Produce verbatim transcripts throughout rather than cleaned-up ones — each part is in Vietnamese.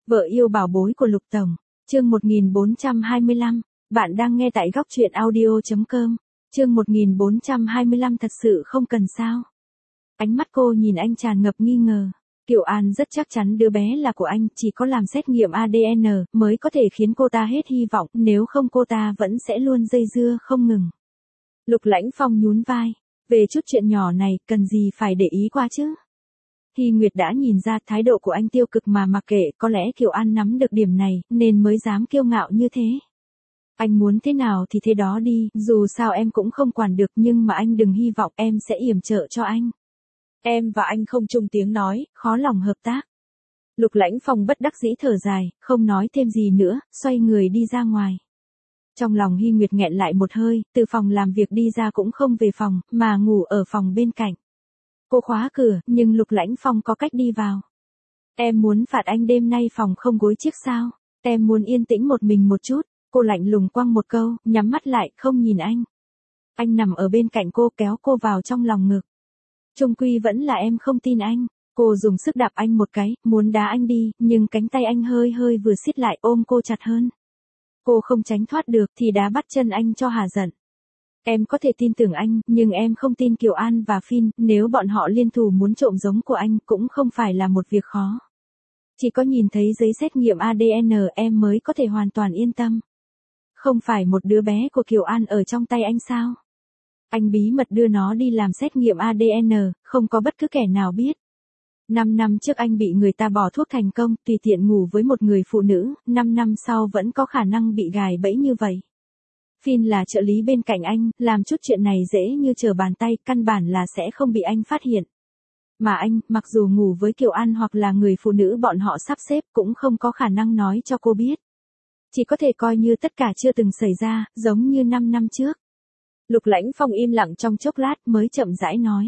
Vợ yêu bảo bối của Lục Tổng, chương một nghìn bốn trăm hai mươi lăm, bạn đang nghe tại góc truyện audio chấm com, chương một nghìn bốn trăm hai mươi lăm thật sự không cần sao. Ánh mắt cô nhìn anh tràn ngập nghi ngờ, Kiều An rất chắc chắn đứa bé là của anh, chỉ có làm xét nghiệm a đê en mới có thể khiến cô ta hết hy vọng, nếu không cô ta vẫn sẽ luôn dây dưa không ngừng. Lục Lãnh Phong nhún vai, về chút chuyện nhỏ này, cần gì phải để ý qua chứ. Hy Nguyệt đã nhìn ra thái độ của anh tiêu cực mà mặc kệ, có lẽ Kiều An nắm được điểm này, nên mới dám kiêu ngạo như thế. Anh muốn thế nào thì thế đó đi, dù sao em cũng không quản được, nhưng mà anh đừng hy vọng em sẽ yểm trợ cho anh. Em và anh không chung tiếng nói, khó lòng hợp tác. Lục Lãnh Phong bất đắc dĩ thở dài, không nói thêm gì nữa, xoay người đi ra ngoài. Trong lòng Hy Nguyệt nghẹn lại một hơi, từ phòng làm việc đi ra cũng không về phòng, mà ngủ ở phòng bên cạnh. Cô khóa cửa, nhưng Lục Lãnh Phong có cách đi vào. Em muốn phạt anh đêm nay phòng không gối chiếc sao? Em muốn yên tĩnh một mình một chút. Cô lạnh lùng quăng một câu, nhắm mắt lại, không nhìn anh. Anh nằm ở bên cạnh cô, kéo cô vào trong lòng ngực. Chung quy vẫn là em không tin anh. Cô dùng sức đạp anh một cái, muốn đá anh đi, nhưng cánh tay anh hơi hơi vừa siết lại, ôm cô chặt hơn. Cô không tránh thoát được thì đá bắt chân anh cho hả giận. Em có thể tin tưởng anh, nhưng em không tin Kiều An và Phin, nếu bọn họ liên thủ muốn trộm giống của anh cũng không phải là một việc khó. Chỉ có nhìn thấy giấy xét nghiệm a đê en em mới có thể hoàn toàn yên tâm. Không phải một đứa bé của Kiều An ở trong tay anh sao? Anh bí mật đưa nó đi làm xét nghiệm a đê en, không có bất cứ kẻ nào biết. Năm năm trước anh bị người ta bỏ thuốc thành công, tùy tiện ngủ với một người phụ nữ, năm năm sau vẫn có khả năng bị gài bẫy như vậy. Phin là trợ lý bên cạnh anh, làm chút chuyện này dễ như trở bàn tay, căn bản là sẽ không bị anh phát hiện. Mà anh, mặc dù ngủ với Kiều An hoặc là người phụ nữ bọn họ sắp xếp cũng không có khả năng nói cho cô biết. Chỉ có thể coi như tất cả chưa từng xảy ra, giống như năm năm trước. Lục Lãnh Phong im lặng trong chốc lát mới chậm rãi nói.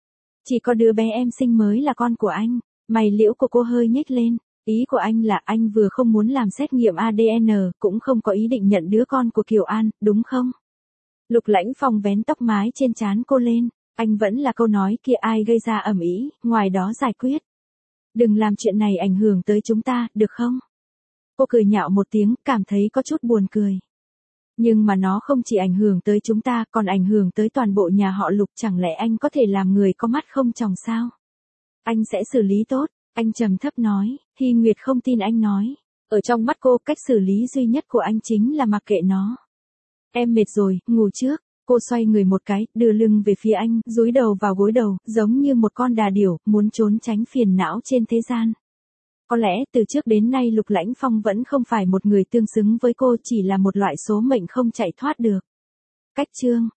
Chỉ có đứa bé em sinh mới là con của anh. Mày liễu của cô hơi nhếch lên. Ý của anh là anh vừa không muốn làm xét nghiệm a đê en, cũng không có ý định nhận đứa con của Kiều An, đúng không? Lục Lãnh Phong vén tóc mái trên trán cô lên. Anh vẫn là câu nói kia, ai gây ra ầm ĩ, ngoài đó giải quyết. Đừng làm chuyện này ảnh hưởng tới chúng ta, được không? Cô cười nhạo một tiếng, cảm thấy có chút buồn cười. Nhưng mà nó không chỉ ảnh hưởng tới chúng ta, còn ảnh hưởng tới toàn bộ nhà họ Lục, chẳng lẽ anh có thể làm người có mắt không tròng sao? Anh sẽ xử lý tốt, anh trầm thấp nói. Hy Nguyệt không tin anh nói. Ở trong mắt cô, cách xử lý duy nhất của anh chính là mặc kệ nó. Em mệt rồi, ngủ trước. Cô xoay người một cái, đưa lưng về phía anh, dúi đầu vào gối đầu, giống như một con đà điểu, muốn trốn tránh phiền não trên thế gian. Có lẽ từ trước đến nay Lục Lãnh Phong vẫn không phải một người tương xứng với cô, chỉ là một loại số mệnh không chạy thoát được. Cách chương